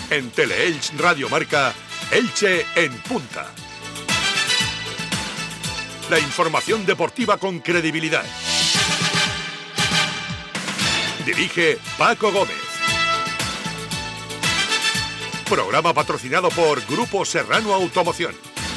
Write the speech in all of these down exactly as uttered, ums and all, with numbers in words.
En Teleelch Radio Marca, Elche en punta. La información deportiva con credibilidad. Dirige Paco Gómez. Programa patrocinado por Grupo Serrano Automoción.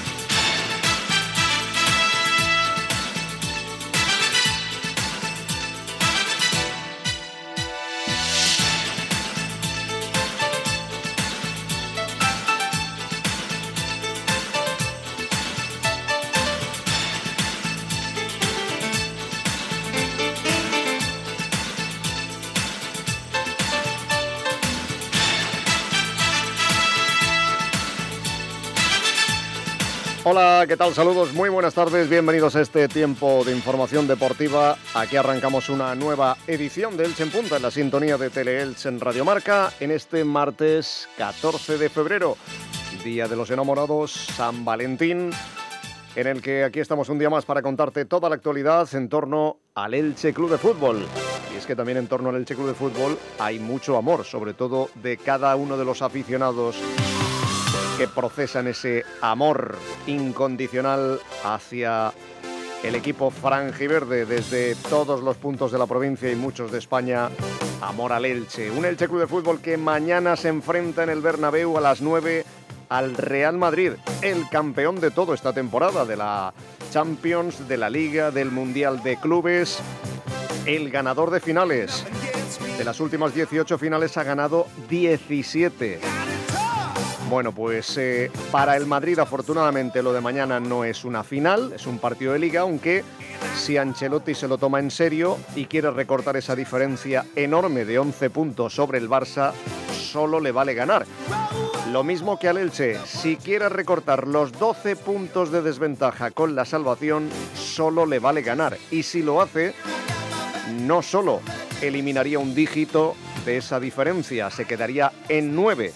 Hola, ¿qué tal? Saludos, muy buenas tardes, bienvenidos a este tiempo de información deportiva. Aquí arrancamos una nueva edición de Elche en Punta en la sintonía de Teleelch en Radio Marca en este martes catorce de febrero, Día de los Enamorados, San Valentín, en el que aquí estamos un día más para contarte toda la actualidad en torno al Elche Club de Fútbol. Y es que también en torno al Elche Club de Fútbol hay mucho amor, sobre todo de cada uno de los aficionados que procesan ese amor incondicional hacia el equipo franjiverde desde todos los puntos de la provincia y muchos de España. Amor al Elche, un Elche Club de Fútbol que mañana se enfrenta en el Bernabéu a las nueve al Real Madrid, el campeón de todo esta temporada, de la Champions, de la Liga, del Mundial de Clubes, el ganador de finales. De las últimas dieciocho finales ha ganado diecisiete. Bueno, pues eh, para el Madrid afortunadamente lo de mañana no es una final, es un partido de liga, aunque si Ancelotti se lo toma en serio y quiere recortar esa diferencia enorme de once puntos sobre el Barça, solo le vale ganar. Lo mismo que al Elche, si quiere recortar los doce puntos de desventaja con la salvación, solo le vale ganar. Y si lo hace, no solo eliminaría un dígito de esa diferencia, se quedaría en nueve,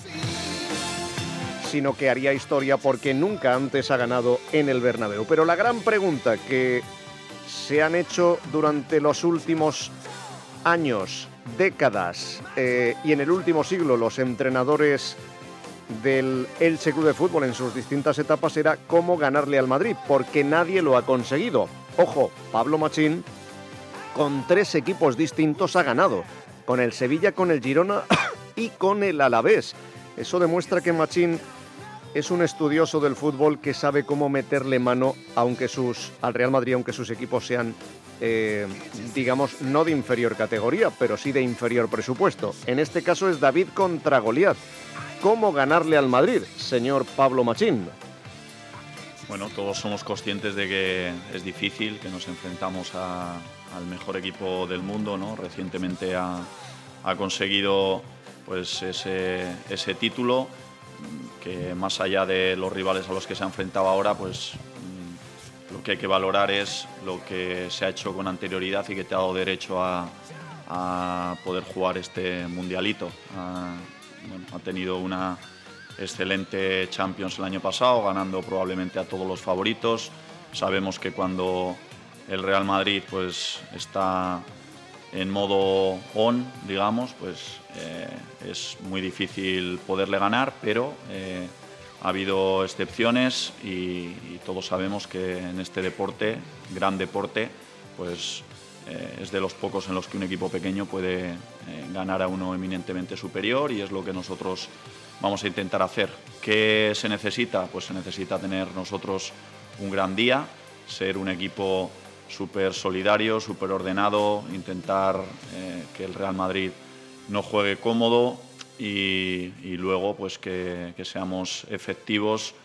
sino que haría historia porque nunca antes ha ganado en el Bernabéu. Pero la gran pregunta que se han hecho durante los últimos años, décadas eh, y en el último siglo los entrenadores del Elche Club de Fútbol en sus distintas etapas era cómo ganarle al Madrid, porque nadie lo ha conseguido. Ojo, Pablo Machín con tres equipos distintos ha ganado, con el Sevilla, con el Girona y con el Alavés. Eso demuestra que Machín es un estudioso del fútbol que sabe cómo meterle mano aunque sus, al Real Madrid, aunque sus equipos sean, eh, digamos, no de inferior categoría, pero sí de inferior presupuesto. En este caso es David contra Goliat. ¿Cómo ganarle al Madrid, señor Pablo Machín? Bueno, todos somos conscientes de que es difícil, que nos enfrentamos a, al mejor equipo del mundo, ¿no? Recientemente ha, ha conseguido pues ese, ese título, que más allá de los rivales a los que se ha enfrentado ahora, pues lo que hay que valorar es lo que se ha hecho con anterioridad y que te ha dado derecho a, a poder jugar este mundialito. Ha, bueno, ha tenido una excelente Champions el año pasado, ganando probablemente a todos los favoritos. Sabemos que cuando el Real Madrid pues está en modo on, digamos, pues eh, es muy difícil poderle ganar, pero eh, ha habido excepciones y, y todos sabemos que en este deporte, gran deporte, pues eh, es de los pocos en los que un equipo pequeño puede eh, ganar a uno eminentemente superior, y es lo que nosotros vamos a intentar hacer. ¿Qué se necesita? Pues se necesita tener nosotros un gran día, ser un equipo súper solidario, súper ordenado, intentar eh, que el Real Madrid no juegue cómodo y, y luego pues que, que seamos efectivos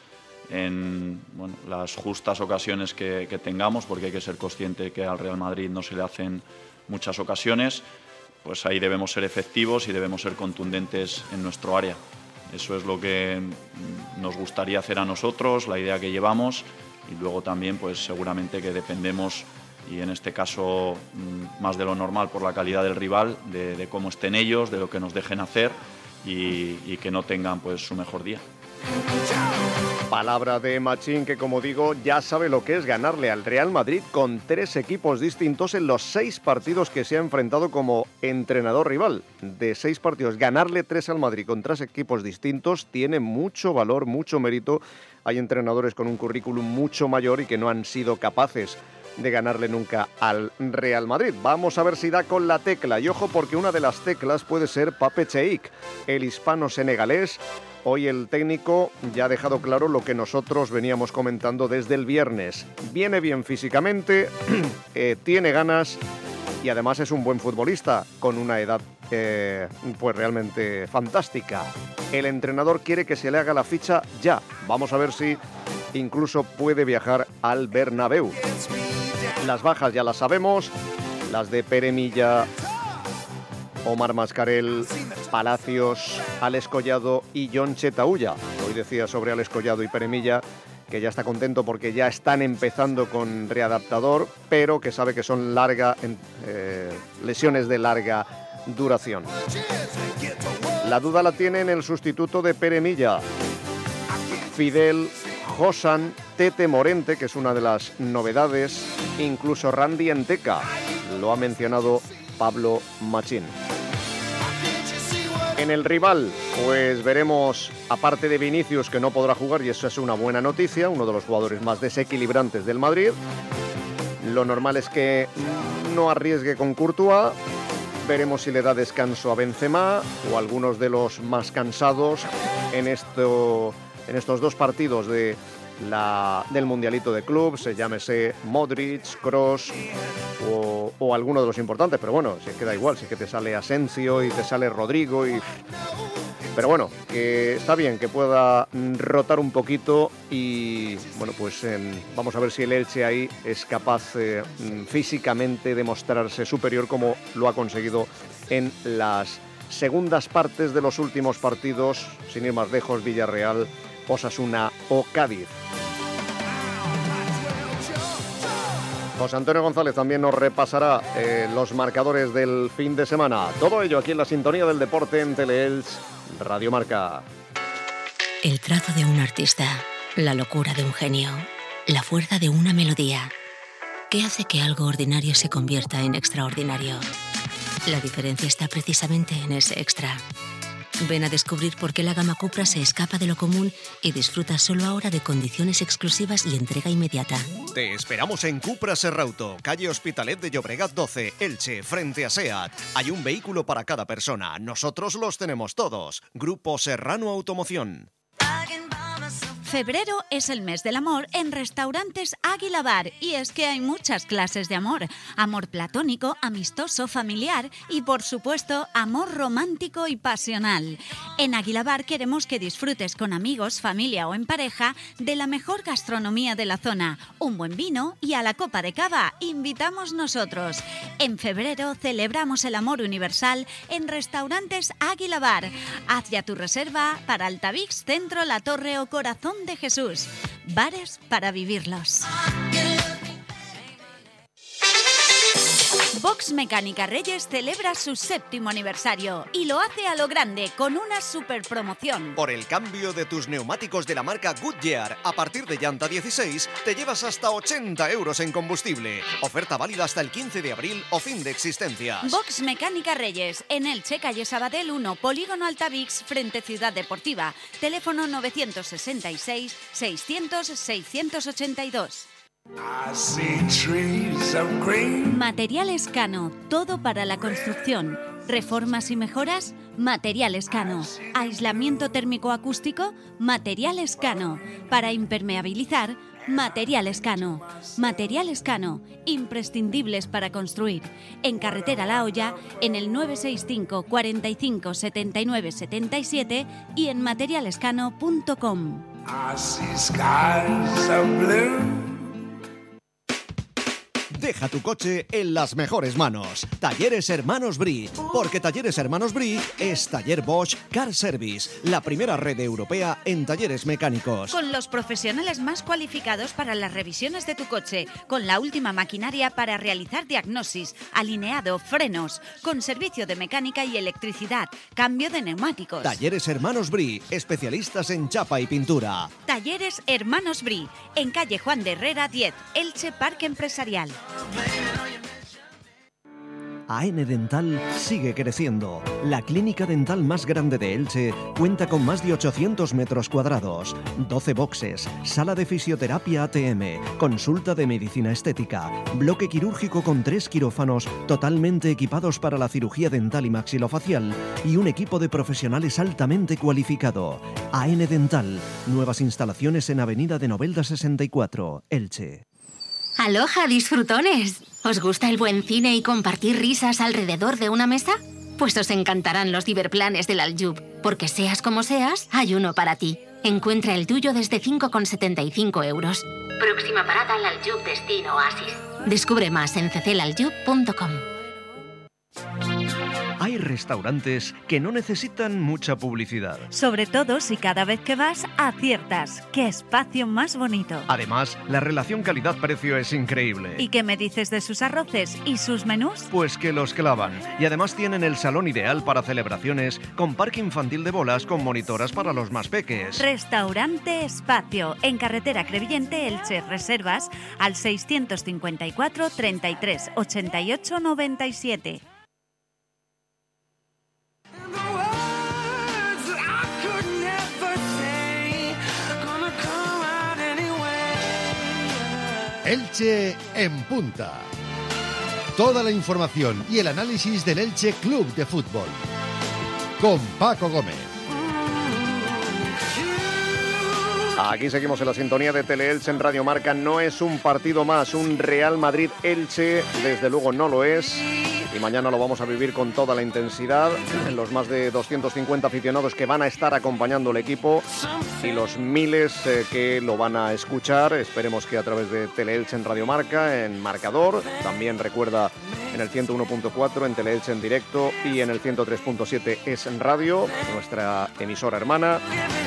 en bueno, las justas ocasiones que, que tengamos, porque hay que ser consciente que al Real Madrid no se le hacen muchas ocasiones. Pues ahí debemos ser efectivos y debemos ser contundentes en nuestro área. Eso es lo que nos gustaría hacer a nosotros, la idea que llevamos. Y luego también pues seguramente que dependemos, y en este caso más de lo normal por la calidad del rival, de, de cómo estén ellos, de lo que nos dejen hacer y, y que no tengan pues su mejor día. Palabra de Machín, que como digo ya sabe lo que es ganarle al Real Madrid con tres equipos distintos en los seis partidos que se ha enfrentado como entrenador rival. De seis partidos, ganarle tres al Madrid con tres equipos distintos tiene mucho valor, mucho mérito. Hay entrenadores con un currículum mucho mayor y que no han sido capaces de ganarle nunca al Real Madrid. Vamos a ver si da con la tecla. Y ojo, porque una de las teclas puede ser Pape Cheik, el hispano-senegalés. Hoy el técnico ya ha dejado claro lo que nosotros veníamos comentando desde el viernes. Viene bien físicamente, eh, tiene ganas y además es un buen futbolista con una edad eh, pues realmente fantástica. El entrenador quiere que se le haga la ficha ya. Vamos a ver si incluso puede viajar al Bernabéu. Las bajas ya las sabemos, las de Pere Milla, Omar Mascarell, Palacios, Alex Collado y Jon Chetauya. Hoy decía sobre Alex Collado y Pere Milla que ya está contento porque ya están empezando con readaptador, pero que sabe que son larga, eh, lesiones de larga duración. La duda la tiene en el sustituto de Pere Milla, Fidel, Josan, Tete Morente, que es una de las novedades, incluso Randy Enteca, lo ha mencionado Pablo Machín. En el rival, pues veremos, aparte de Vinicius, que no podrá jugar, y eso es una buena noticia, uno de los jugadores más desequilibrantes del Madrid. Lo normal es que no arriesgue con Courtois. Veremos si le da descanso a Benzema o algunos de los más cansados en esto, en estos dos partidos de la, del Mundialito de Clubs, se llámese Modric, Kroos o, o alguno de los importantes, pero bueno, si es que da igual, si es que te sale Asensio y te sale Rodrigo y... Pero bueno, que está bien que pueda rotar un poquito y bueno, pues eh, vamos a ver si el Elche ahí es capaz eh, físicamente de mostrarse superior como lo ha conseguido en las segundas partes de los últimos partidos, sin ir más lejos, Villarreal, Osasuna o Cádiz. José Antonio González también nos repasará eh, los marcadores del fin de semana. Todo ello aquí en la sintonía del deporte en Teleelch Radio Marca. El trazo de un artista, la locura de un genio, la fuerza de una melodía. ¿Qué hace que algo ordinario se convierta en extraordinario? La diferencia está precisamente en ese extra. Ven a descubrir por qué la gama Cupra se escapa de lo común y disfruta solo ahora de condiciones exclusivas y entrega inmediata. Te esperamos en Cupra Serrauto, calle Hospitalet de Llobregat doce, Elche, frente a SEAT. Hay un vehículo para cada persona. Nosotros los tenemos todos. Grupo Serrano Automoción. Febrero es el mes del amor en Restaurantes Águila Bar y es que hay muchas clases de amor. Amor platónico, amistoso, familiar y por supuesto amor romántico y pasional. En Águila Bar queremos que disfrutes con amigos, familia o en pareja de la mejor gastronomía de la zona, un buen vino y a la copa de cava invitamos nosotros. En febrero celebramos el amor universal en Restaurantes Águila Bar. Haz ya tu reserva para Altavix, Centro, La Torre o Corazón de Jesús. Bares para vivirlos. Box Mecánica Reyes celebra su séptimo aniversario y lo hace a lo grande con una super promoción. Por el cambio de tus neumáticos de la marca Goodyear, a partir de llanta dieciséis, te llevas hasta ochenta euros en combustible. Oferta válida hasta el quince de abril o fin de existencias. Box Mecánica Reyes, en Elche, calle Sabadell uno, Polígono Altavix, frente Ciudad Deportiva. Teléfono novecientos sesenta y seis, seiscientos, seiscientos ochenta y dos. Materiales Cano, todo para la construcción. Reformas y mejoras, Materiales Cano. Aislamiento térmico acústico, Materiales Cano. Para impermeabilizar, Materiales Cano. Materiales Cano, imprescindibles para construir. En Carretera La Hoya, en el nueve seis cinco, cuarenta y cinco, setenta y nueve, setenta y siete y en materialescano punto com. Deja tu coche en las mejores manos. Talleres Hermanos Brie, porque Talleres Hermanos Brie es Taller Bosch Car Service, la primera red europea en talleres mecánicos. Con los profesionales más cualificados para las revisiones de tu coche, con la última maquinaria para realizar diagnosis, alineado, frenos, con servicio de mecánica y electricidad, cambio de neumáticos. Talleres Hermanos Brie, especialistas en chapa y pintura. Talleres Hermanos Brie, en calle Juan de Herrera diez, Elche Parque Empresarial. A N Dental sigue creciendo. La clínica dental más grande de Elche cuenta con más de ochocientos metros cuadrados, doce boxes, sala de fisioterapia A T M, consulta de medicina estética, bloque quirúrgico con tres quirófanos totalmente equipados para la cirugía dental y maxilofacial y un equipo de profesionales altamente cualificado. A N Dental, nuevas instalaciones en Avenida de Novelda sesenta y cuatro, Elche. ¡Aloha, disfrutones! ¿Os gusta el buen cine y compartir risas alrededor de una mesa? Pues os encantarán los ciberplanes del Aljub, porque seas como seas, hay uno para ti. Encuentra el tuyo desde cinco con setenta y cinco euros. Próxima parada al Aljub Destino Oasis. Descubre más en cecelaljub punto com. Hay restaurantes que no necesitan mucha publicidad. Sobre todo si cada vez que vas aciertas. ¡Qué espacio más bonito! Además, la relación calidad-precio es increíble. ¿Y qué me dices de sus arroces y sus menús? Pues que los clavan. Y además tienen el salón ideal para celebraciones, con parque infantil de bolas con monitoras para los más peques. Restaurante Espacio, en carretera Crevillente, Elche. Reservas al seiscientos cincuenta y cuatro, treinta y tres, ochenta y ocho, noventa y siete. Elche en punta. Toda la información y el análisis del Elche Club de Fútbol. Con Paco Gómez. Aquí seguimos en la sintonía de Tele-Elche en Radio Marca. No es un partido más, un Real Madrid-Elche, desde luego no lo es. Y mañana lo vamos a vivir con toda la intensidad. Los más de doscientos cincuenta aficionados que van a estar acompañando al equipo y los miles eh, que lo van a escuchar. Esperemos que a través de Tele-Elche en Radio Marca, en Marcador. También recuerda en el ciento uno punto cuatro, en Tele-Elche en directo y en el ciento tres punto siete es en radio, nuestra emisora hermana.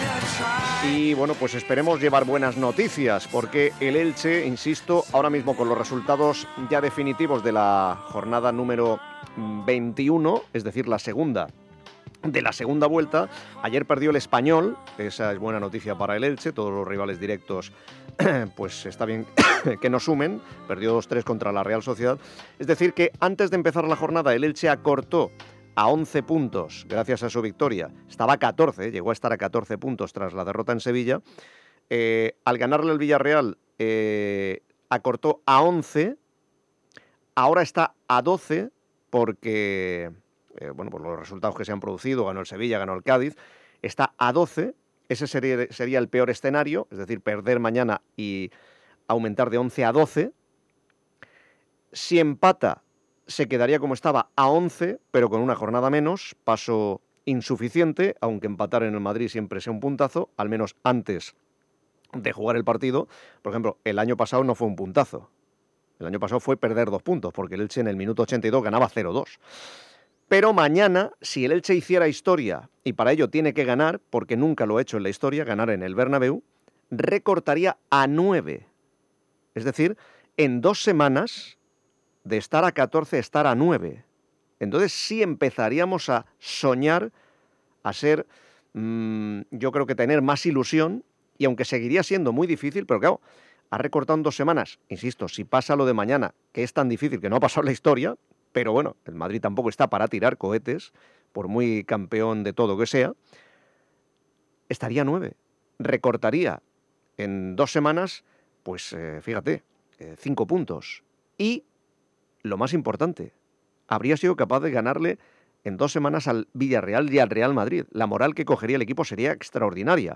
Y bueno, pues esperemos llevar buenas noticias, porque el Elche, insisto, ahora mismo con los resultados ya definitivos de la jornada número veintiuno, es decir, la segunda de la segunda vuelta. Ayer perdió el Español, esa es buena noticia para el Elche, todos los rivales directos pues está bien que no sumen, perdió dos tres contra la Real Sociedad. Es decir, que antes de empezar la jornada el Elche acortó a once puntos, gracias a su victoria. Estaba a catorce, llegó a estar a catorce puntos tras la derrota en Sevilla. Eh, al ganarle el Villarreal, eh, acortó a once. Ahora está a doce porque, eh, bueno, por los resultados que se han producido, ganó el Sevilla, ganó el Cádiz. Está a doce, ese sería, sería el peor escenario, es decir, perder mañana y aumentar de once a doce. Si empata, se quedaría como estaba a once, pero con una jornada menos, paso insuficiente, aunque empatar en el Madrid siempre sea un puntazo, al menos antes de jugar el partido. Por ejemplo, el año pasado no fue un puntazo, el año pasado fue perder dos puntos, porque el Elche en el minuto ochenta y dos ganaba cero dos. Pero mañana, si el Elche hiciera historia, y para ello tiene que ganar, porque nunca lo ha hecho en la historia, ganar en el Bernabéu, recortaría a nueve. Es decir, en dos semanas, de estar a catorce, estar a nueve. Entonces sí empezaríamos a soñar, a ser, mmm, yo creo que tener más ilusión, y aunque seguiría siendo muy difícil, pero claro, ha recortado en dos semanas. Insisto, si pasa lo de mañana, que es tan difícil que no ha pasado la historia, pero bueno, el Madrid tampoco está para tirar cohetes, por muy campeón de todo que sea, estaría a nueve. Recortaría en dos semanas, pues eh, fíjate, eh, cinco puntos. Y lo más importante, habría sido capaz de ganarle en dos semanas al Villarreal y al Real Madrid. La moral que cogería el equipo sería extraordinaria.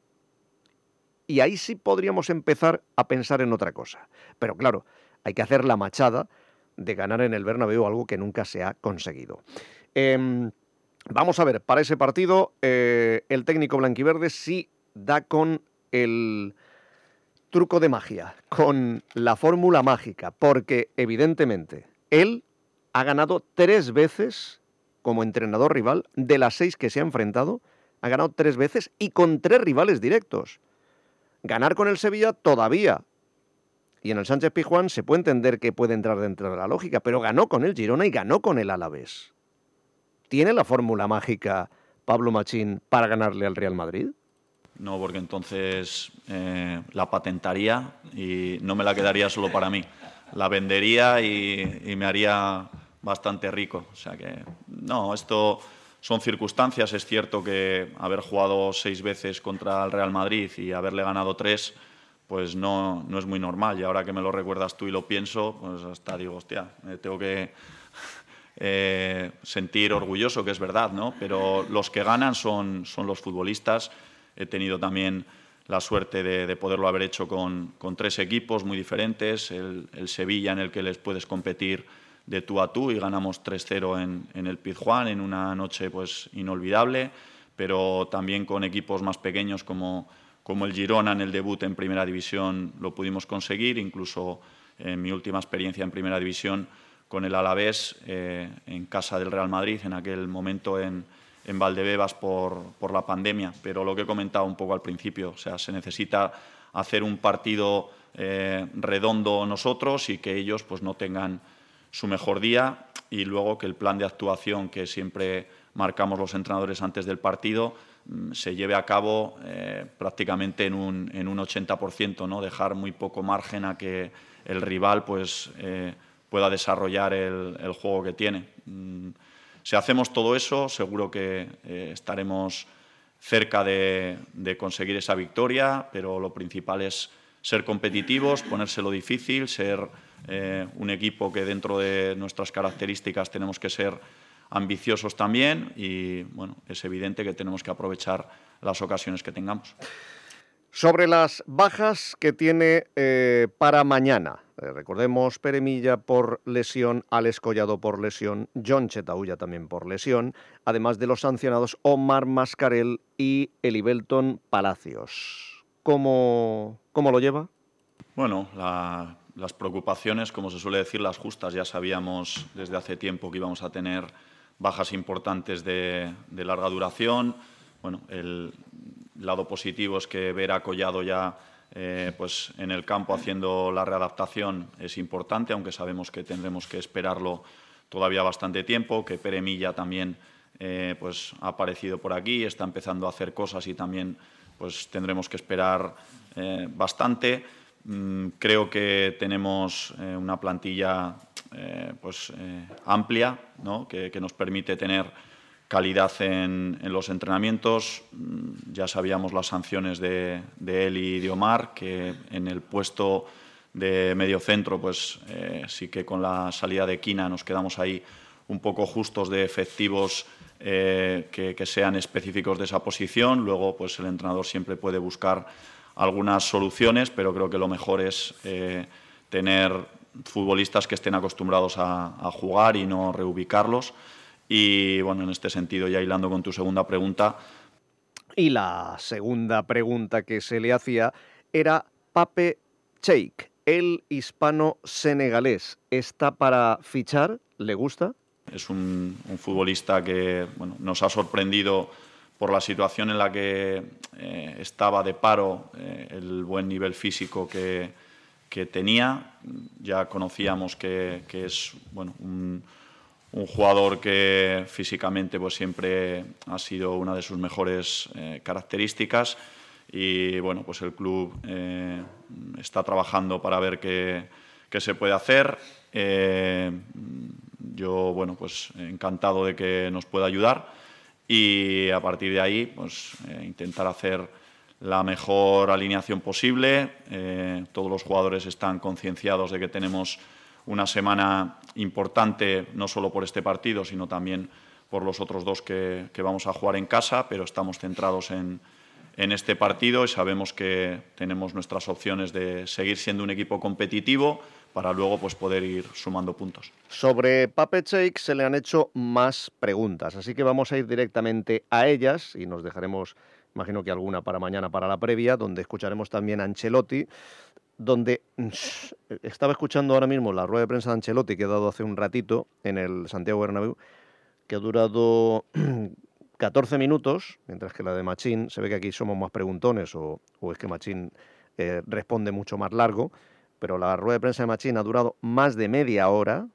Y ahí sí podríamos empezar a pensar en otra cosa. Pero claro, hay que hacer la machada de ganar en el Bernabéu, algo que nunca se ha conseguido. Eh, vamos a ver, para ese partido, eh, el técnico blanquiverde sí da con el truco de magia, con la fórmula mágica, porque evidentemente él ha ganado tres veces como entrenador rival, de las seis que se ha enfrentado, ha ganado tres veces y con tres rivales directos. Ganar con el Sevilla todavía, y en el Sánchez Pizjuán se puede entender que puede entrar dentro de la lógica, pero ganó con el Girona y ganó con el Alavés. ¿Tiene la fórmula mágica Pablo Machín para ganarle al Real Madrid? No, porque entonces eh, la patentaría y no me la quedaría solo para mí. La vendería y, y me haría bastante rico. O sea que, no, esto son circunstancias. Es cierto que haber jugado seis veces contra el Real Madrid y haberle ganado tres, pues no, no es muy normal. Y ahora que me lo recuerdas tú y lo pienso, pues hasta digo, hostia, me tengo que eh, sentir orgulloso, que es verdad, ¿no? Pero los que ganan son, son los futbolistas. He tenido también la suerte de, de poderlo haber hecho con, con tres equipos muy diferentes. El, el Sevilla, en el que les puedes competir de tú a tú, y ganamos tres cero en, en el Pizjuán, en una noche pues inolvidable, pero también con equipos más pequeños como, como el Girona en el debut en Primera División lo pudimos conseguir, incluso en mi última experiencia en Primera División con el Alavés, eh, en casa del Real Madrid, en aquel momento en, en Valdebebas por, por la pandemia. Pero lo que he comentado un poco al principio, o sea, se necesita hacer un partido eh, redondo nosotros y que ellos pues no tengan su mejor día, y luego que el plan de actuación que siempre marcamos los entrenadores antes del partido se lleve a cabo eh, prácticamente en un, en un ochenta por ciento, ¿no? Dejar muy poco margen a que el rival pues, eh, pueda desarrollar el, el juego que tiene. Mm, si hacemos todo eso, seguro que eh, estaremos cerca de, de conseguir esa victoria, pero lo principal es ser competitivos, ponérselo difícil, ser eh, un equipo que dentro de nuestras características tenemos que ser ambiciosos también, y bueno, es evidente que tenemos que aprovechar las ocasiones que tengamos. Sobre las bajas que tiene eh, para mañana, eh, recordemos Pere Milla por lesión, Alex Collado por lesión, John Chetauya también por lesión, además de los sancionados Omar Mascarell y Elibelton Palacios. ¿Cómo, cómo lo lleva? Bueno, la, las preocupaciones, como se suele decir, las justas. Ya sabíamos desde hace tiempo que íbamos a tener bajas importantes de, de larga duración. Bueno, el lado positivo es que ver a Collado ya eh, pues en el campo haciendo la readaptación es importante, aunque sabemos que tendremos que esperarlo todavía bastante tiempo, que Pere Milla también eh, pues ha aparecido por aquí, está empezando a hacer cosas y también pues tendremos que esperar eh, bastante. Mm, creo que tenemos eh, una plantilla eh, pues, eh, amplia, ¿no? que, que nos permite tener calidad en, en los entrenamientos. Mm, ya sabíamos las sanciones de, de él y de Omar, que en el puesto de mediocentro pues, eh, sí que con la salida de Quina nos quedamos ahí un poco justos de efectivos Eh, que, que sean específicos de esa posición. Luego pues el entrenador siempre puede buscar algunas soluciones, pero creo que lo mejor es eh, tener futbolistas que estén acostumbrados a, a jugar y no reubicarlos. Y bueno, en este sentido, ya hilando con tu segunda pregunta. Y la segunda pregunta que se le hacía era Pape Cheik, el hispano-senegalés. ¿Está para fichar? ¿Le gusta? Es un, un futbolista que bueno, nos ha sorprendido por la situación en la que eh, estaba de paro, eh, el buen nivel físico que, que tenía. Ya conocíamos que, que es bueno, un, un jugador que físicamente pues, siempre ha sido una de sus mejores eh, características, y bueno, pues el club eh, está trabajando para ver qué, qué se puede hacer. Eh, Yo, bueno, pues encantado de que nos pueda ayudar, y a partir de ahí, pues eh, intentar hacer la mejor alineación posible. Eh, todos los jugadores están concienciados de que tenemos una semana importante, no solo por este partido, sino también por los otros dos que, que vamos a jugar en casa, pero estamos centrados en, en este partido y sabemos que tenemos nuestras opciones de seguir siendo un equipo competitivo para luego pues, poder ir sumando puntos. Sobre Pape Cheik se le han hecho más preguntas, así que vamos a ir directamente a ellas y nos dejaremos imagino que alguna para mañana para la previa, donde escucharemos también a Ancelotti, donde estaba escuchando ahora mismo la rueda de prensa de Ancelotti que he dado hace un ratito en el Santiago Bernabéu, que ha durado catorce minutos, mientras que la de Machín, se ve que aquí somos más preguntones o, o es que Machín eh, responde mucho más largo, pero la rueda de prensa de Machín ha durado más de media hora,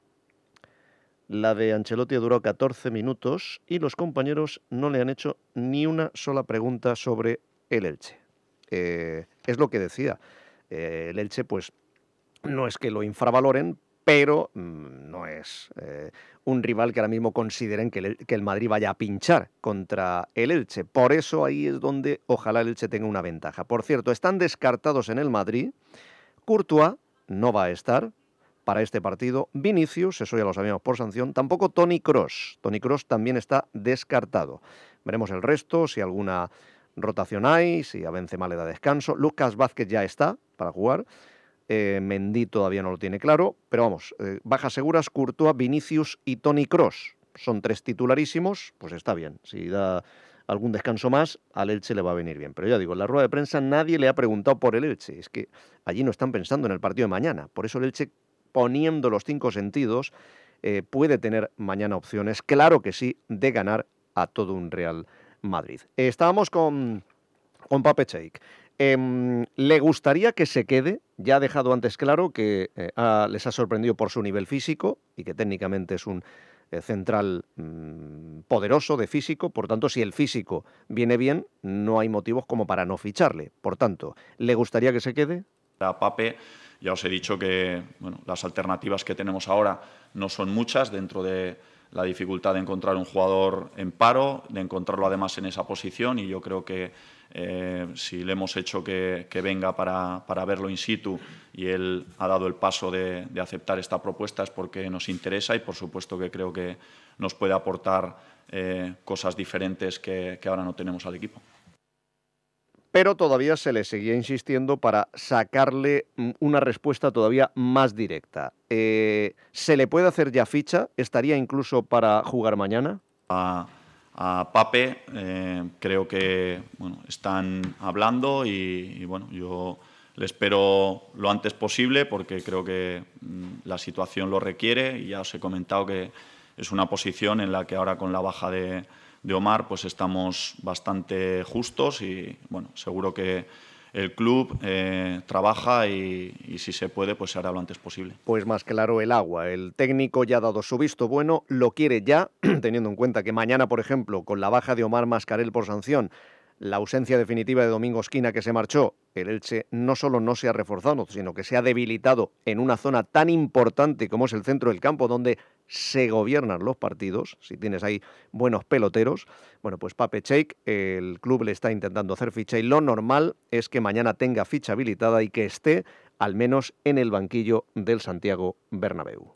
la de Ancelotti ha durado catorce minutos y los compañeros no le han hecho ni una sola pregunta sobre el Elche. Eh, es lo que decía. Eh, el Elche, pues, no es que lo infravaloren, pero mmm, no es eh, un rival que ahora mismo consideren que el, que el Madrid vaya a pinchar contra el Elche. Por eso ahí es donde ojalá el Elche tenga una ventaja. Por cierto, están descartados en el Madrid. Courtois no va a estar para este partido. Vinicius, eso ya lo sabíamos por sanción. Tampoco Toni Kroos. Toni Kroos también está descartado. Veremos el resto, si alguna rotación hay, si a Benzema le da descanso. Lucas Vázquez ya está para jugar. Eh, Mendy todavía no lo tiene claro, pero vamos, eh, bajas seguras, Courtois, Vinicius y Toni Kroos. Son tres titularísimos, pues está bien. Si da algún descanso más, al Elche le va a venir bien. Pero ya digo, en la rueda de prensa nadie le ha preguntado por el Elche. Es que allí no están pensando en el partido de mañana. Por eso el Elche, poniendo los cinco sentidos, eh, puede tener mañana opciones, claro que sí, de ganar a todo un Real Madrid. Eh, estábamos con, con Pape Cheik. Eh, ¿Le gustaría que se quede? Ya ha dejado antes claro que eh, ha, les ha sorprendido por su nivel físico y que técnicamente es un eh, central mmm, poderoso de físico. Por tanto, si el físico viene bien, no hay motivos como para no ficharle. Por tanto, ¿le gustaría que se quede? A Pape ya os he dicho que bueno, las alternativas que tenemos ahora no son muchas dentro de la dificultad de encontrar un jugador en paro, de encontrarlo además en esa posición, y yo creo que eh, si le hemos hecho que, que venga para, para verlo in situ y él ha dado el paso de, de aceptar esta propuesta es porque nos interesa y por supuesto que creo que nos puede aportar eh, cosas diferentes que, que ahora no tenemos al equipo. Pero todavía se le seguía insistiendo para sacarle una respuesta todavía más directa. Eh, ¿Se le puede hacer ya ficha? ¿Estaría incluso para jugar mañana? A, a Pape eh, creo que bueno, están hablando y, y bueno, yo le espero lo antes posible porque creo que mm, la situación lo requiere y ya os he comentado que es una posición en la que ahora con la baja de... de Omar, pues estamos bastante justos y bueno, seguro que el club eh, trabaja y, y si se puede, pues se hará lo antes posible. Pues más claro el agua. El técnico ya ha dado su visto bueno, lo quiere ya, teniendo en cuenta que mañana, por ejemplo, con la baja de Omar Mascarell por sanción, la ausencia definitiva de Domingo Esquina que se marchó, el Elche no solo no se ha reforzado, sino que se ha debilitado en una zona tan importante como es el centro del campo, donde se gobiernan los partidos, si tienes ahí buenos peloteros. Bueno, pues Pape Cheik, el club le está intentando hacer ficha y lo normal es que mañana tenga ficha habilitada y que esté al menos en el banquillo del Santiago Bernabéu.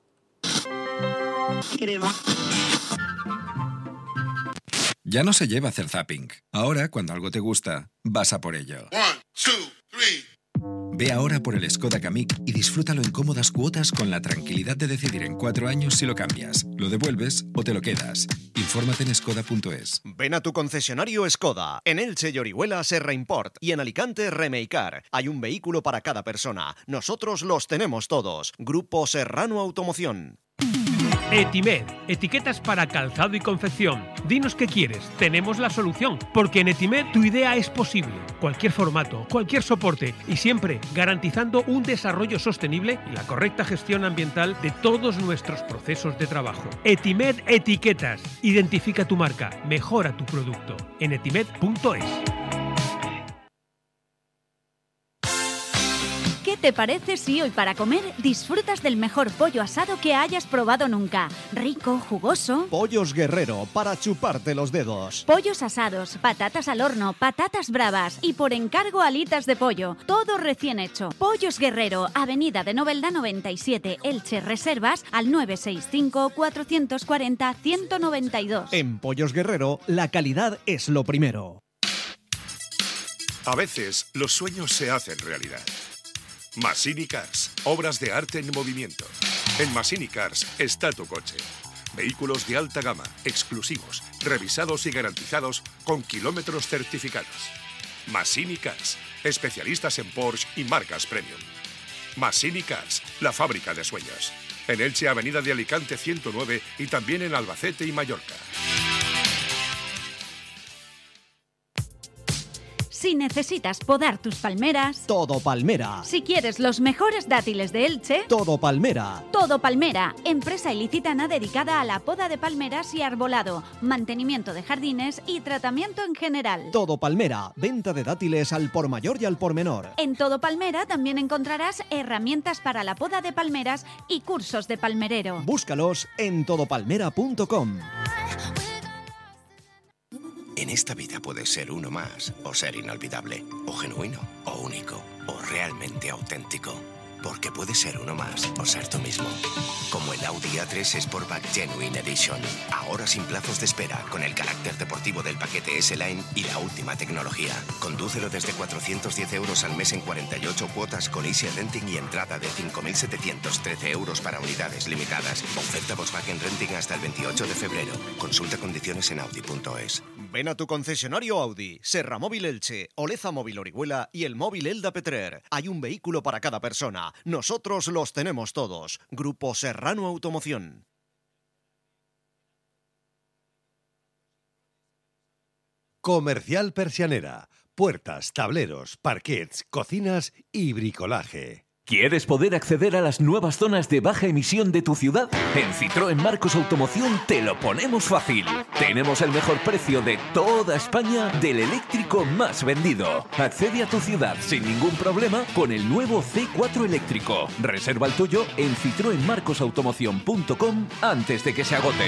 Ya no se lleva a hacer zapping. Ahora, cuando algo te gusta, vas a por ello. One, two, three. Ve ahora por el Skoda Kamiq y disfrútalo en cómodas cuotas con la tranquilidad de decidir en cuatro años si lo cambias, lo devuelves o te lo quedas. Infórmate en skoda punto es. Ven a tu concesionario Skoda. En Elche y Orihuela Serra Import y en Alicante Remeicar. Hay un vehículo para cada persona. Nosotros los tenemos todos. Grupo Serrano Automoción. Etimed, etiquetas para calzado y confección. Dinos qué quieres, tenemos la solución, porque en Etimed tu idea es posible. Cualquier formato, cualquier soporte y siempre garantizando un desarrollo sostenible y la correcta gestión ambiental de todos nuestros procesos de trabajo. Etimed Etiquetas. Identifica tu marca, mejora tu producto. En etimed punto es. ¿Qué te parece si hoy para comer disfrutas del mejor pollo asado que hayas probado nunca? Rico, jugoso. Pollos Guerrero, para chuparte los dedos. Pollos asados, patatas al horno, patatas bravas y por encargo alitas de pollo. Todo recién hecho. Pollos Guerrero, Avenida de Novelda noventa y siete, Elche. Reservas al nueve seis cinco, cuatro cuatro cero, uno nueve dos. En Pollos Guerrero, la calidad es lo primero. A veces, los sueños se hacen realidad. Massini Cars, obras de arte en movimiento. En Massini Cars está tu coche. Vehículos de alta gama, exclusivos, revisados y garantizados con kilómetros certificados. Massini Cars, especialistas en Porsche y marcas premium. Massini Cars, la fábrica de sueños. En Elche, Avenida de Alicante ciento nueve y también en Albacete y Mallorca. Si necesitas podar tus palmeras, Todo Palmera. si quieres los mejores dátiles de Elche, Todo Palmera. Todo Palmera, empresa ilicitana dedicada a la poda de palmeras y arbolado, mantenimiento de jardines y tratamiento en general. Todo Palmera. Venta de dátiles al por mayor y al por menor. En Todo Palmera también encontrarás herramientas para la poda de palmeras y cursos de palmerero. Búscalos en todo palmera punto com. En esta vida puedes ser uno más, o ser inolvidable, o genuino, o único, o realmente auténtico. Porque puedes ser uno más, o ser tú mismo. Como el Audi A tres Sportback Genuine Edition. Ahora sin plazos de espera, con el carácter deportivo del paquete S-Line y la última tecnología. Condúcelo desde cuatrocientos diez euros al mes en cuarenta y ocho cuotas con Easy Renting y entrada de cinco mil setecientos trece euros para unidades limitadas. Oferta Volkswagen Renting hasta el veintiocho de febrero. Consulta condiciones en audi punto es. Ven a tu concesionario Audi, Serra Móvil Elche, Oleza Móvil Orihuela y el Móvil Elda Petrer. Hay un vehículo para cada persona. Nosotros los tenemos todos. Grupo Serrano Automoción. Comercial Persianera. Puertas, tableros, parquets, cocinas y bricolaje. ¿Quieres poder acceder a las nuevas zonas de baja emisión de tu ciudad? En Citroën Marcos Automoción te lo ponemos fácil. Tenemos el mejor precio de toda España del eléctrico más vendido. Accede a tu ciudad sin ningún problema con el nuevo C cuatro eléctrico. Reserva el tuyo en citroen marcos automoción punto com antes de que se agote.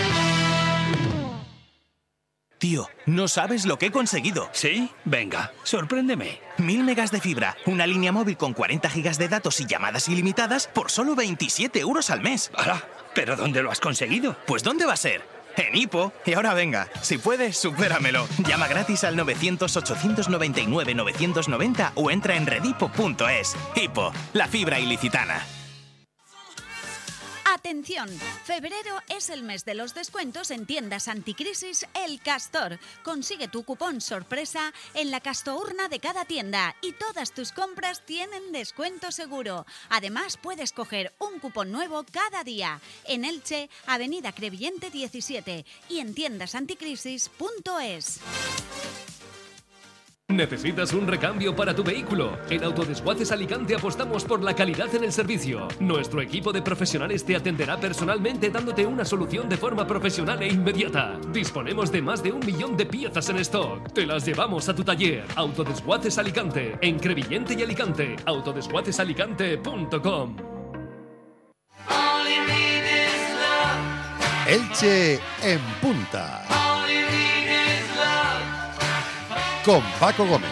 Tío, no sabes lo que he conseguido. ¿Sí? Venga, sorpréndeme. Mil megas de fibra, una línea móvil con cuarenta gigas de datos y llamadas ilimitadas por solo veintisiete euros al mes. ¡Hala! ¿Pero dónde lo has conseguido? Pues ¿dónde va a ser? En Hipo. Y ahora venga, si puedes, supéramelo. Llama gratis al novecientos, ochocientos noventa y nueve, novecientos noventa o entra en redipo punto es. Hipo, la fibra ilicitana. Atención, febrero es el mes de los descuentos en tiendas anticrisis El Castor. Consigue tu cupón sorpresa en la castourna de cada tienda y todas tus compras tienen descuento seguro. Además, puedes coger un cupón nuevo cada día. En Elche, Avenida Crevillente diecisiete y en tiendas anticrisis punto es. ¿Necesitas un recambio para tu vehículo? En Autodesguaces Alicante apostamos por la calidad en el servicio. Nuestro equipo de profesionales te atenderá personalmente dándote una solución de forma profesional e inmediata. Disponemos de más de un millón de piezas en stock. Te las llevamos a tu taller. Autodesguaces Alicante, en Crevillente y Alicante. autodesguaces alicante punto com. Elche en punta. Con Paco Gómez.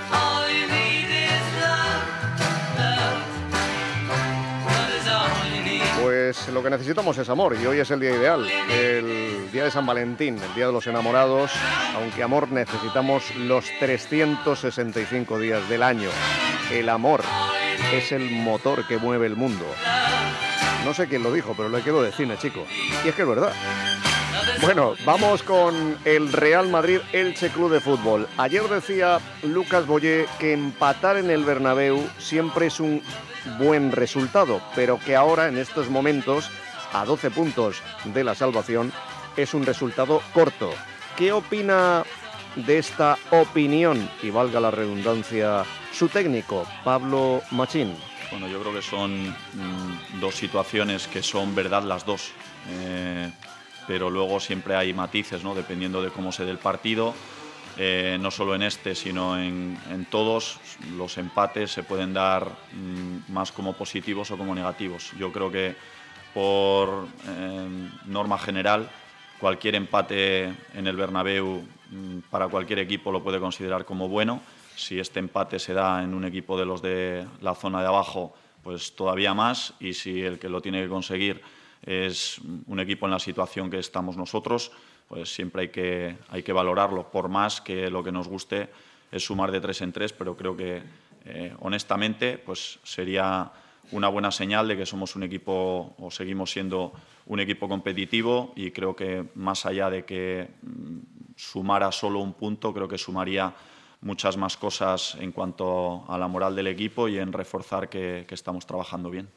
Pues lo que necesitamos es amor y hoy es el día ideal, el día de San Valentín, el día de los enamorados, aunque amor necesitamos los trescientos sesenta y cinco días del año. El amor es el motor que mueve el mundo. No sé quién lo dijo, pero le quedo de cine, chico. Y es que es verdad. Bueno, vamos con el Real Madrid Elche Club de Fútbol. Ayer decía Lucas Boyé que empatar en el Bernabéu siempre es un buen resultado, pero que ahora, en estos momentos, a doce puntos de la salvación, es un resultado corto. ¿Qué opina de esta opinión, y valga la redundancia, su técnico, Pablo Machín? Bueno, yo creo que son mmm, dos situaciones que son verdad las dos. Eh... pero luego siempre hay matices, ¿no? Dependiendo de cómo se dé el partido, eh, no solo en este, sino en, en todos. Los empates se pueden dar mmm, más como positivos o como negativos. Yo creo que por eh, norma general, cualquier empate en el Bernabéu mmm, para cualquier equipo lo puede considerar como bueno. Si este empate se da en un equipo de los de la zona de abajo, pues todavía más, y si el que lo tiene que conseguir es un equipo en la situación que estamos nosotros, pues siempre hay que, hay que valorarlo, por más que lo que nos guste es sumar de tres en tres, pero creo que eh, honestamente pues sería una buena señal de que somos un equipo o seguimos siendo un equipo competitivo, y creo que más allá de que sumara solo un punto, creo que sumaría muchas más cosas en cuanto a la moral del equipo y en reforzar que, que estamos trabajando bien.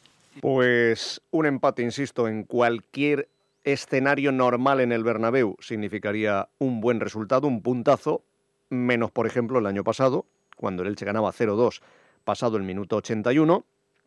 Pues un empate, insisto, en cualquier escenario normal en el Bernabéu significaría un buen resultado, un puntazo, menos, por ejemplo, el año pasado, cuando el Elche ganaba cero dos pasado el minuto ochenta y uno.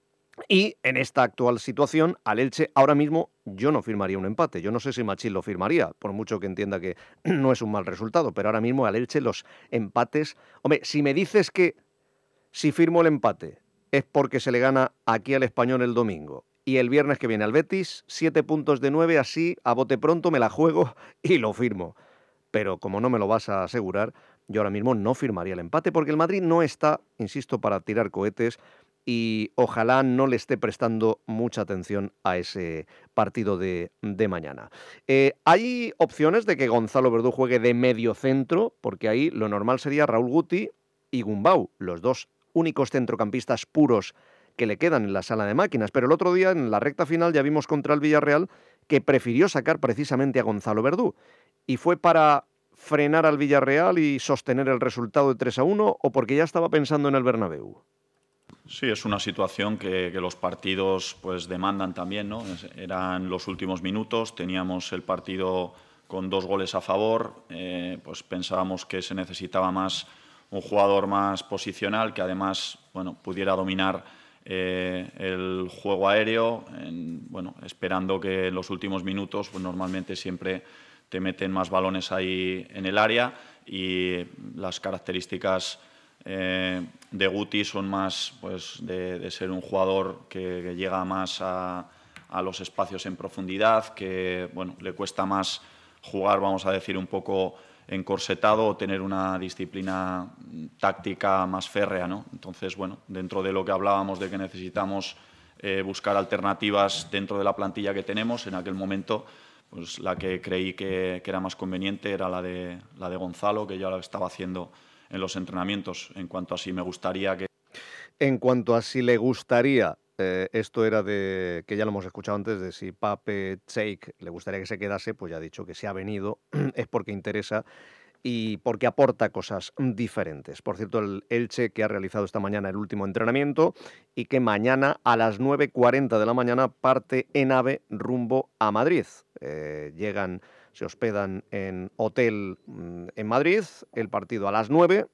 Y en esta actual situación, al Elche ahora mismo yo no firmaría un empate. Yo no sé si Machín lo firmaría, por mucho que entienda que no es un mal resultado, pero ahora mismo al Elche los empates... Hombre, si me dices que si firmo el empate es porque se le gana aquí al Español el domingo y el viernes que viene al Betis, siete puntos de nueve, así a bote pronto me la juego y lo firmo. Pero como no me lo vas a asegurar, yo ahora mismo no firmaría el empate, porque el Madrid no está, insisto, para tirar cohetes, y ojalá no le esté prestando mucha atención a ese partido de, de mañana. Eh, hay opciones de que Gonzalo Verdú juegue de medio centro, porque ahí lo normal sería Raúl Guti y Gumbau, los dos únicos centrocampistas puros que le quedan en la sala de máquinas. Pero el otro día, en la recta final, ya vimos contra el Villarreal que prefirió sacar precisamente a Gonzalo Verdú. ¿Y fue para frenar al Villarreal y sostener el resultado de tres a uno, o porque ya estaba pensando en el Bernabéu? Sí, es una situación que, que los partidos pues demandan también, ¿no? Eran los últimos minutos, teníamos el partido con dos goles a favor, eh, pues pensábamos que se necesitaba más un jugador más posicional, que además, bueno, pudiera dominar eh, el juego aéreo, en, bueno, esperando que en los últimos minutos, pues normalmente siempre te meten más balones ahí en el área, y las características Eh, de Guti son más pues, de, de ser un jugador que, que llega más a, a los espacios en profundidad, que bueno, le cuesta más jugar, vamos a decir, un poco encorsetado o tener una disciplina táctica más férrea, ¿no? Entonces, bueno, dentro de lo que hablábamos de que necesitamos eh, buscar alternativas dentro de la plantilla que tenemos, en aquel momento pues, la que creí que, que era más conveniente era la de, la de Gonzalo, que ya lo estaba haciendo en los entrenamientos. En cuanto a si me gustaría que... En cuanto a si le gustaría, eh, esto era de, que ya lo hemos escuchado antes, de si Pape Cheik le gustaría que se quedase, pues ya ha dicho que se ha venido, es porque interesa y porque aporta cosas diferentes. Por cierto, el Elche, que ha realizado esta mañana el último entrenamiento y que mañana a las nueve cuarenta de la mañana parte en AVE rumbo a Madrid. Eh, llegan... Se hospedan en hotel en Madrid, el partido a las nueve,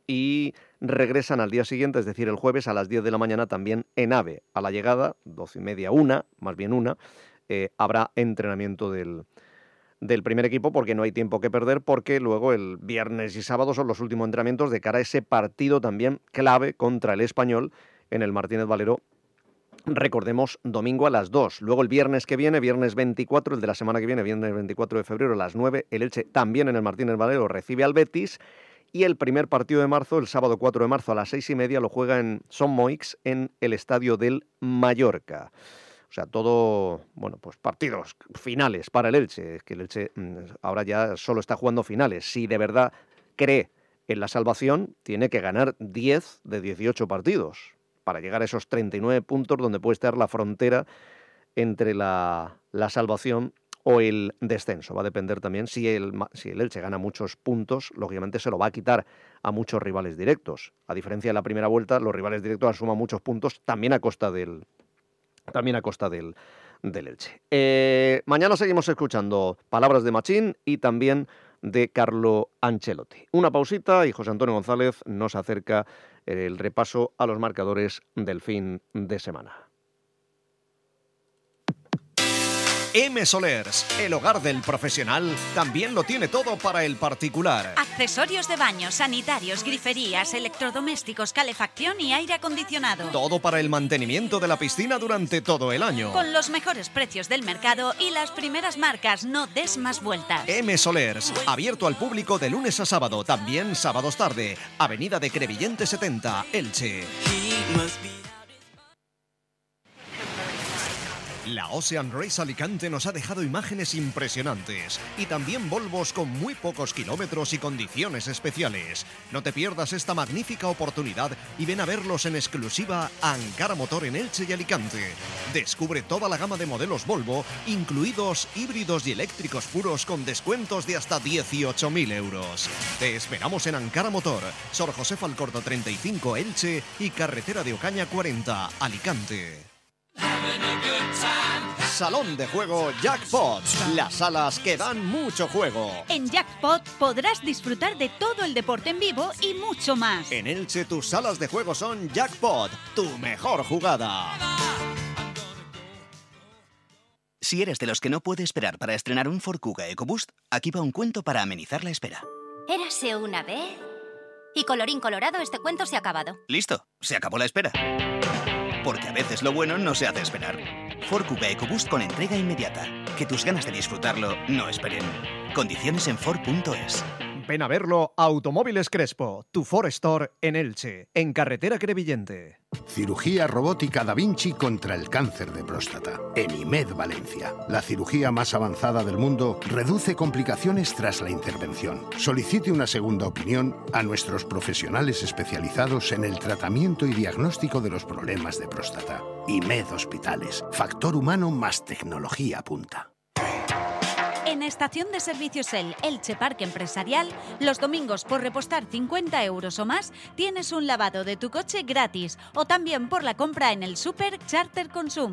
y regresan al día siguiente, es decir, el jueves a las diez de la mañana también en AVE. A la llegada, doce y media, una, más bien una, eh, habrá entrenamiento del, del primer equipo, porque no hay tiempo que perder, porque luego el viernes y sábado son los últimos entrenamientos de cara a ese partido también clave contra el Español en el Martínez Valero. Recordemos, domingo a las dos. Luego el viernes que viene, viernes veinticuatro, el de la semana que viene, viernes veinticuatro de febrero a las nueve, el Elche también en el Martínez Valero recibe al Betis. Y el primer partido de marzo, el sábado cuatro de marzo a las seis y media, lo juega en Son Moix, en el estadio del Mallorca. O sea, todo, bueno, pues partidos finales para el Elche. Es que el Elche ahora ya solo está jugando finales. Si de verdad cree en la salvación, tiene que ganar diez de dieciocho partidos para llegar a esos treinta y nueve puntos, donde puede estar la frontera entre la, la salvación o el descenso. Va a depender también si el, si el Elche gana muchos puntos, lógicamente se lo va a quitar a muchos rivales directos. A diferencia de la primera vuelta, los rivales directos han sumado muchos puntos también a costa del, también a costa del, del Elche. Eh, mañana seguimos escuchando palabras de Machín y también de Carlo Ancelotti. Una pausita y José Antonio González nos acerca el repaso a los marcadores del fin de semana. M Solers, el hogar del profesional, también lo tiene todo para el particular. Accesorios de baño, sanitarios, griferías, electrodomésticos, calefacción y aire acondicionado. Todo para el mantenimiento de la piscina durante todo el año. Con los mejores precios del mercado y las primeras marcas, no des más vueltas. M Solers, abierto al público de lunes a sábado, también sábados tarde. Avenida de Crevillente setenta, Elche. La Ocean Race Alicante nos ha dejado imágenes impresionantes y también Volvos con muy pocos kilómetros y condiciones especiales. No te pierdas esta magnífica oportunidad y ven a verlos en exclusiva a Ankara Motor en Elche y Alicante. Descubre toda la gama de modelos Volvo, incluidos híbridos y eléctricos puros con descuentos de hasta dieciocho mil euros. Te esperamos en Ankara Motor, Sor José Falcorta treinta y cinco Elche y Carretera de Ocaña cuarenta Alicante. Salón de juego Jackpot, las salas que dan mucho juego. En Jackpot podrás disfrutar de todo el deporte en vivo y mucho más. En Elche tus salas de juego son Jackpot, tu mejor jugada. Si eres de los que no puede esperar para estrenar un Ford Kuga EcoBoost, aquí va un cuento para amenizar la espera. Érase una vez... Y colorín colorado, este cuento se ha acabado. Listo, se acabó la espera. Porque a veces lo bueno no se hace esperar. Ford Kuga EcoBoost con entrega inmediata. Que tus ganas de disfrutarlo no esperen. Condiciones en Ford punto es. Ven a verlo a Automóviles Crespo, tu Ford Store en Elche, en Carretera Crevillente. Cirugía robótica Da Vinci contra el cáncer de próstata. En IMED Valencia. La cirugía más avanzada del mundo reduce complicaciones tras la intervención. Solicite una segunda opinión a nuestros profesionales especializados en el tratamiento y diagnóstico de los problemas de próstata. IMED Hospitales. Factor humano más tecnología punta. En Estación de Servicios El Elche Parque Empresarial, los domingos por repostar cincuenta euros o más, tienes un lavado de tu coche gratis o también por la compra en el Super Charter Consum.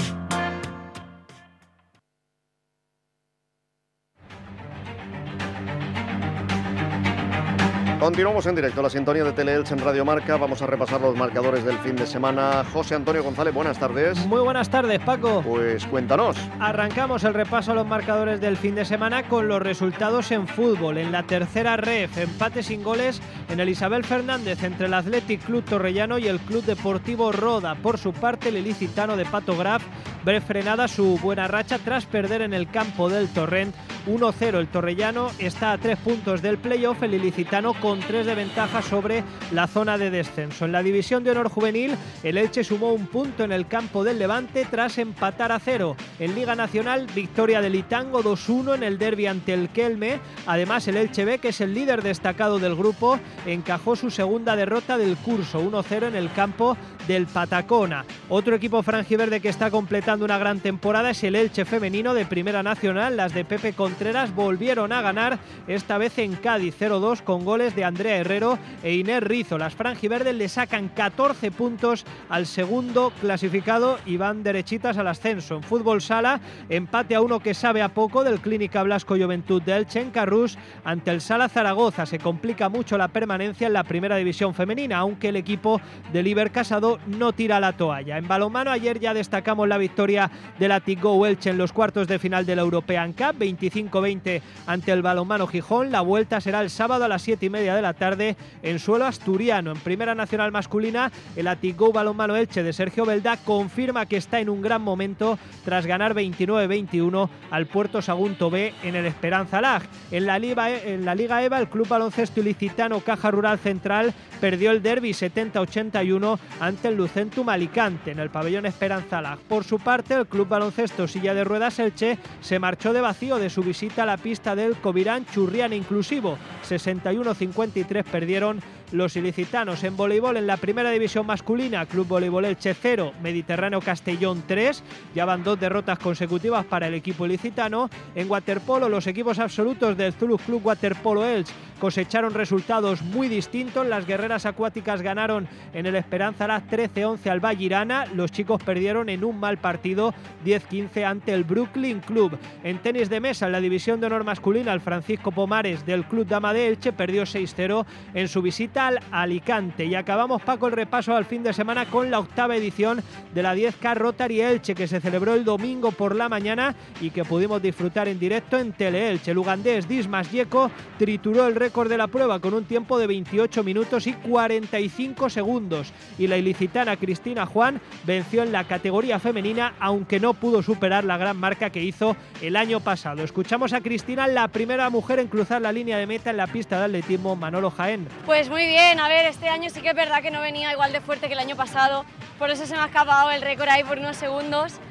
Continuamos en directo, la sintonía de Teleelch en Radio Marca. Vamos a repasar los marcadores del fin de semana. José Antonio González, buenas tardes. Muy buenas tardes, Paco. Pues cuéntanos. Arrancamos el repaso a los marcadores del fin de semana con los resultados en fútbol. En la tercera ref, empate sin goles en el Isabel Fernández entre el Athletic Club Torrellano y el Club Deportivo Roda. Por su parte, el ilicitano de Pato Graf ve frenada su buena racha tras perder en el campo del Torrent uno cero. El torrellano está a tres puntos del playoff, el ilicitano con tres de ventaja sobre la zona de descenso. En la división de honor juvenil, el Elche sumó un punto en el campo del Levante tras empatar a cero. En Liga Nacional, victoria del Itango dos uno en el derbi ante el Kelme. Además, el Elche B, que es el líder destacado del grupo, encajó su segunda derrota del curso, uno cero en el campo del Patacona. Otro equipo franjiverde que está completando una gran temporada es el Elche femenino de Primera Nacional. Las de Pepe Contreras volvieron a ganar, esta vez en Cádiz cero dos con goles de Andrea Herrero e Inés Rizo. Las franjiverdes le sacan catorce puntos al segundo clasificado y van derechitas al ascenso. En fútbol sala, empate a uno que sabe a poco del Clínica Blasco Juventud de Elche en Carrús ante el Sala Zaragoza. Se complica mucho la permanencia en la primera división femenina, aunque el equipo de Liber Casado no tira la toalla. En balonmano, ayer ya destacamos la victoria del Athletic Go Elche en los cuartos de final de la European Cup, veinticinco veinte ante el balonmano Gijón. La vuelta será el sábado a las siete y media de la tarde en suelo asturiano. En Primera Nacional masculina, el Athletic Go Balonmano Elche de Sergio Belda confirma que está en un gran momento tras ganar veintinueve veintiuno al Puerto Sagunto B en el Esperanza Lag. En la Liga, en la Liga EVA, el Club Baloncesto Ilicitano Caja Rural Central perdió el derbi setenta ochenta y uno ante el Lucentum Alicante en el pabellón Esperanza Lag. Por su parte, el Club Baloncesto Silla de Ruedas Elche se marchó de vacío de su visita a la pista del Covirán Churriana Inclusivo. sesenta y uno cincuenta y tres perdieron los ilicitanos. En voleibol, en la primera división masculina, Club Voleibol Elche cero, Mediterráneo Castellón tres. Ya van dos derrotas consecutivas para el equipo ilicitano. En waterpolo, los equipos absolutos del Zulus Club Waterpolo Elche cosecharon resultados muy distintos. Las guerreras acuáticas ganaron en el Esperanza Lag trece once al Vallirana. Los chicos perdieron en un mal partido diez quince ante el Brooklyn Club. En tenis de mesa, en la división de honor masculina, el Francisco Pomares del Club Dama de Elche perdió seis cero en su visita al Alicante. Y acabamos, Paco, el repaso al fin de semana con la octava edición de la diez K Rotary Elche, que se celebró el domingo por la mañana y que pudimos disfrutar en directo en Teleelche. El ugandés Dismas Yeko trituró el récord de la prueba con un tiempo de veintiocho minutos y cuarenta y cinco segundos. Y la ilicitana Cristina Juan venció en la categoría femenina, aunque no pudo superar la gran marca que hizo el año pasado. Escuchamos a Cristina, la primera mujer en cruzar la línea de meta en la pista de atletismo Manolo Jaén. Pues muy bien, a ver, este año sí que es verdad que no venía igual de fuerte que el año pasado, por eso se me ha escapado el récord ahí por unos segundos.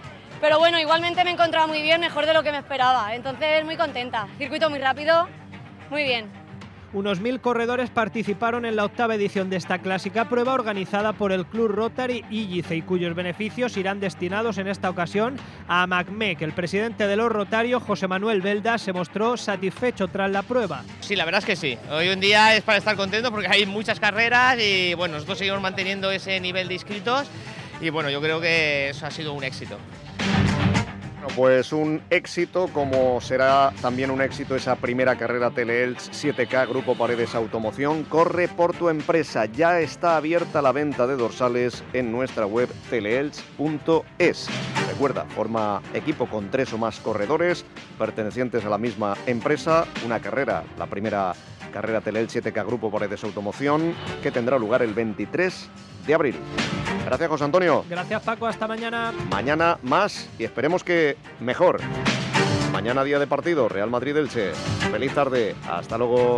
Pero bueno, igualmente me he encontrado muy bien, mejor de lo que me esperaba. Entonces, muy contenta. Circuito muy rápido, muy bien. Unos mil corredores participaron en la octava edición de esta clásica prueba organizada por el Club Rotary Illice y cuyos beneficios irán destinados en esta ocasión a MACMEC. El presidente de los Rotarios, José Manuel Belda, se mostró satisfecho tras la prueba. Sí, la verdad es que sí. Hoy en día es para estar contento porque hay muchas carreras y bueno, nosotros seguimos manteniendo ese nivel de inscritos y bueno, yo creo que eso ha sido un éxito. Pues un éxito, como será también un éxito esa primera carrera Teleelch siete K Grupo Paredes Automoción. Corre por tu empresa. Ya está abierta la venta de dorsales en nuestra web teleelch punto es. Recuerda, forma equipo con tres o más corredores pertenecientes a la misma empresa. Una carrera, la primera carrera Teleelch siete K Grupo Paredes Automoción, que tendrá lugar el veintitrés de abril. Gracias, José Antonio. Gracias, Paco. Hasta mañana. Mañana más y esperemos que mejor. Mañana día de partido, Real Madrid-Elche. Feliz tarde. Hasta luego.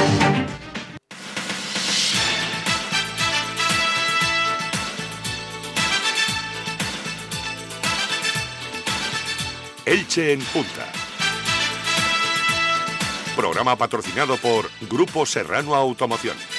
Elche en Punta. Programa patrocinado por Grupo Serrano Automoción.